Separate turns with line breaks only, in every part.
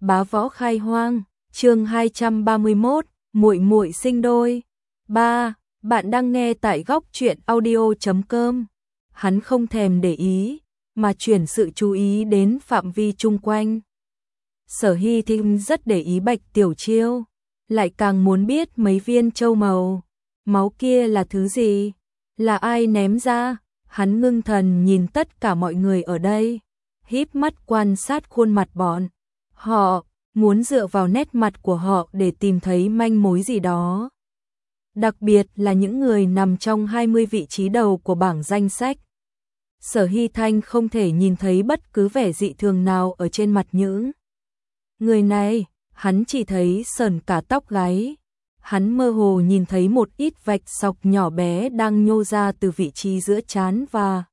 Bá Võ Khai Hoang, chương 231, muội muội sinh đôi. 3. Bạn đang nghe tại góc truyện audio.com. Hắn không thèm để ý, mà chuyển sự chú ý đến phạm vi chung quanh. Sở Hy Thinh rất để ý Bạch Tiểu Chiêu, lại càng muốn biết mấy viên châu màu. Máu kia là thứ gì? Là ai ném ra? Hắn ngưng thần nhìn tất cả mọi người ở đây, híp mắt quan sát khuôn mặt bọn họ, muốn dựa vào nét mặt của họ để tìm thấy manh mối gì đó. Đặc biệt là những người nằm trong 20 vị trí đầu của bảng danh sách. Sở Hy Thanh không thể nhìn thấy bất cứ vẻ dị thường nào ở trên mặt những người này, hắn chỉ thấy sởn cả tóc gáy. Hắn mơ hồ nhìn thấy một ít vạch sọc nhỏ bé đang nhô ra từ vị trí giữa trán và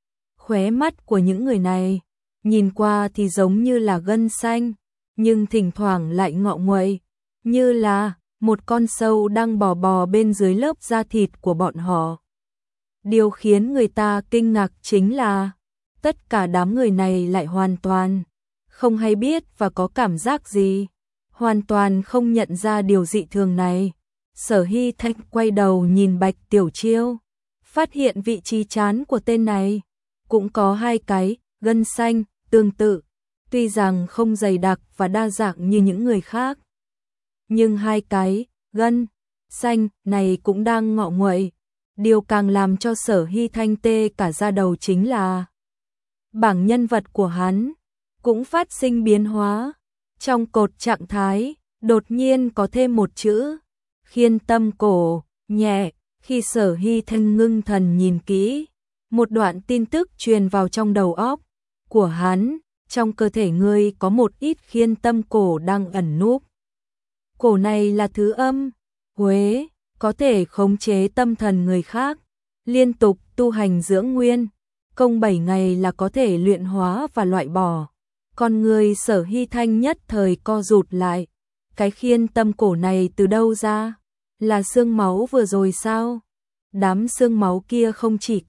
khóe mắt của những người này. Nhìn qua thì giống như là gân xanh, nhưng thỉnh thoảng lại ngọ nguậy, như là một con sâu đang bò bên dưới lớp da thịt của bọn họ. Điều khiến người ta kinh ngạc chính là tất cả đám người này lại hoàn toàn không hay biết và có cảm giác gì, hoàn toàn không nhận ra điều dị thường này. Sở Hy Thanh quay đầu nhìn Bạch Tiểu Chiêu, phát hiện vị trí trán của tên này cũng có hai cái gân xanh tương tự, tuy rằng không dày đặc và đa dạng như những người khác, nhưng hai cái gân xanh này cũng đang ngọ nguậy. Điều càng làm cho Sở Hy Thanh tê cả da đầu chính là bảng nhân vật của hắn cũng phát sinh biến hóa. Trong cột trạng thái, đột nhiên có thêm một chữ Khiên Tâm Cổ, nhẹ. Khi Sở Hy Thanh ngưng thần nhìn kỹ, một đoạn tin tức truyền vào trong đầu óc của hắn. Trong cơ thể ngươi có một ít khiên tâm cổ đang ẩn núp. Cổ này là thứ âm Huế, có thể khống chế tâm thần người khác, liên tục tu hành dưỡng nguyên, công 7 ngày là có thể luyện hóa và loại bỏ. Con người Sở Hy Thanh nhất thời co rụt lại. Cái khiên tâm cổ này từ đâu ra? Là xương máu vừa rồi sao? Đám xương máu kia không chỉ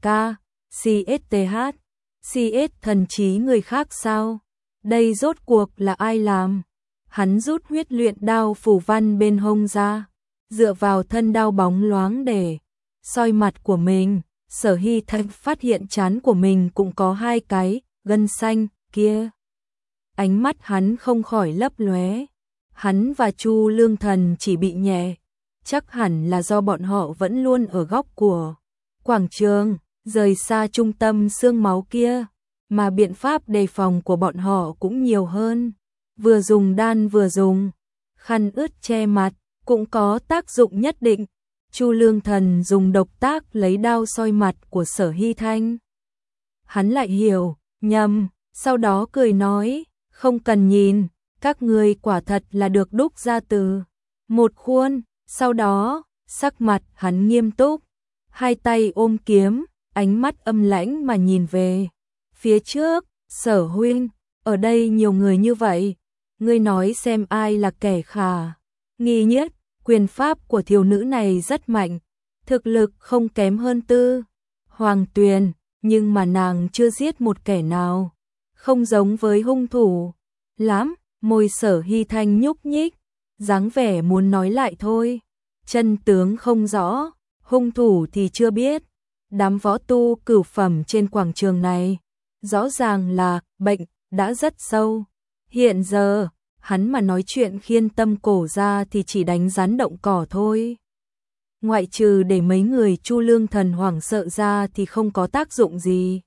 CSTH, CS thần trí người khác sao? Đây rốt cuộc là ai làm? Hắn rút huyết luyện đao phù văn bên hông ra, dựa vào thân đao bóng loáng để soi mặt của mình. Sở Hy Thanh phát hiện trán của mình cũng có hai cái gân xanh kia. Ánh mắt hắn không khỏi lấp lóe. Hắn và Chu Lương Thần chỉ bị nhẹ, chắc hẳn là do bọn họ vẫn luôn ở góc của quảng trường, rời xa trung tâm xương máu kia, mà biện pháp đề phòng của bọn họ cũng nhiều hơn. Vừa dùng đan vừa dùng khăn ướt che mặt cũng có tác dụng nhất định. Chu Lương Thần dùng độc tác lấy đao soi mặt của Sở Hy Thanh. Hắn lại hiểu nhầm, sau đó cười nói, không cần nhìn, các ngươi quả thật là được đúc ra từ một khuôn. Sau đó, sắc mặt hắn nghiêm túc, hai tay ôm kiếm, ánh mắt âm lãnh mà nhìn về phía trước. Sở huynh, ở đây nhiều người như vậy, ngươi nói xem ai là kẻ khả nghi nhất? Quyền pháp của thiếu nữ này rất mạnh, thực lực không kém hơn Tư Hoàng Tuyền, nhưng mà nàng chưa giết một kẻ nào, không giống với hung thủ lắm. Môi Sở Hy Thanh nhúc nhích, dáng vẻ muốn nói lại thôi. Chân tướng không rõ, hung thủ thì chưa biết. Đám võ tu cửu phẩm trên quảng trường này, rõ ràng là bệnh đã rất sâu. Hiện giờ, hắn mà nói chuyện khiên tâm cổ ra thì chỉ đánh rắn động cỏ thôi. Ngoại trừ để mấy người Chu Lương Thần hoảng sợ ra thì không có tác dụng gì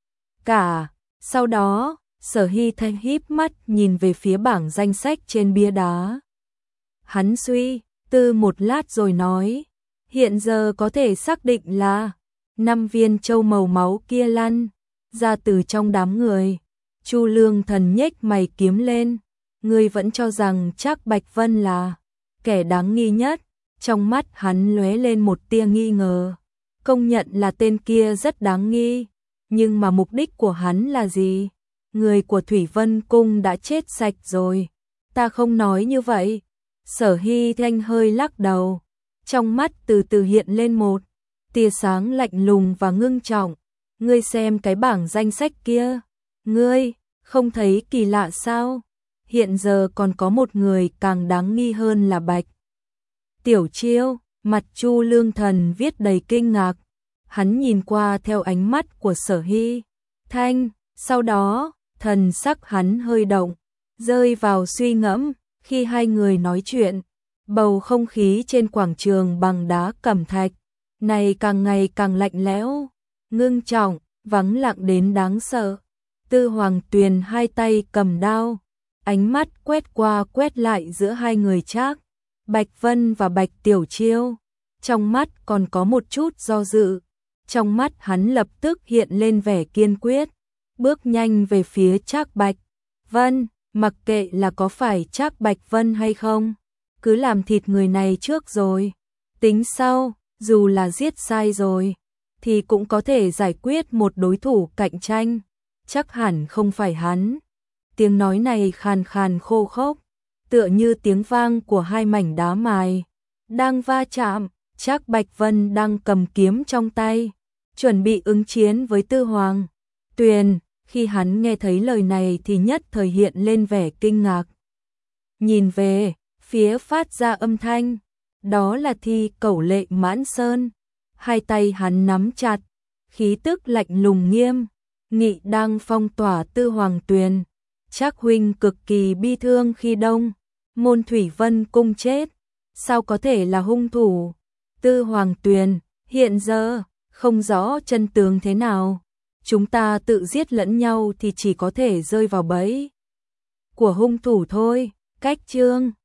cả. Sau đó, Sở Hy Thanh híp mắt nhìn về phía bảng danh sách trên bia đá. Hắn suy tư một lát rồi nói, hiện giờ có thể xác định là 5 viên châu màu máu kia lăn ra từ trong đám người. Chu Lương Thần nhếch mày kiếm lên, ngươi vẫn cho rằng Trác Bạch Vân là kẻ đáng nghi nhất? Trong mắt hắn lóe lên một tia nghi ngờ. Công nhận là tên kia rất đáng nghi, nhưng mà mục đích của hắn là gì? Người của Thủy Vân Cung đã chết sạch rồi. Ta không nói như vậy. Sở Hy Thanh hơi lắc đầu, trong mắt từ từ hiện lên một tia sáng lạnh lùng và ngưng trọng. Ngươi xem cái bảng danh sách kia, ngươi không thấy kỳ lạ sao? hiện giờ còn có một người càng đáng nghi hơn là Bạch Tiểu Chiêu. Mặt Chu Lương Thần viết đầy kinh ngạc, hắn nhìn qua theo ánh mắt của Sở Hy Thanh, sau đó, thần sắc hắn hơi động, rơi vào suy ngẫm. Khi hai người nói chuyện, bầu không khí trên quảng trường bằng đá cẩm thạch này càng ngày càng lạnh lẽo, ngưng trọng, vắng lặng đến đáng sợ. Tư Hoàng Tuyền hai tay cầm đao, ánh mắt quét qua quét lại giữa hai người Trác Bạch Vân và Bạch Tiểu Chiêu, trong mắt còn có một chút do dự. Trong mắt hắn lập tức hiện lên vẻ kiên quyết, bước nhanh về phía Trác Bạch Vân, mặc kệ là có phải Trác Bạch Vân hay không, cứ làm thịt người này trước rồi tính sau, dù là giết sai rồi thì cũng có thể giải quyết một đối thủ cạnh tranh, chắc hẳn không phải hắn. Tiếng nói này khàn khàn khô khốc, tựa như tiếng vang của hai mảnh đá mài đang va chạm. Trác Bạch Vân đang cầm kiếm trong tay, chuẩn bị ứng chiến với Tư Hoàng Tuyền. Khi hắn nghe thấy lời này thì nhất thời hiện lên vẻ kinh ngạc. Nhìn về phía phát ra âm thanh, đó là Thi Cẩu Lệ Mãn Sơn. Hai tay hắn nắm chặt, khí tức lạnh lùng nghiêm nghị đang phong tỏa Tư Hoàng Tuyền. Trác huynh cực kỳ bi thương khi Đông Môn Thủy Vân cung chết, sao có thể là hung thủ? Tư Hoàng Tuyền, hiện giờ không rõ chân tướng thế nào, chúng ta tự giết lẫn nhau thì chỉ có thể rơi vào bẫy của hung thủ thôi. Cách chương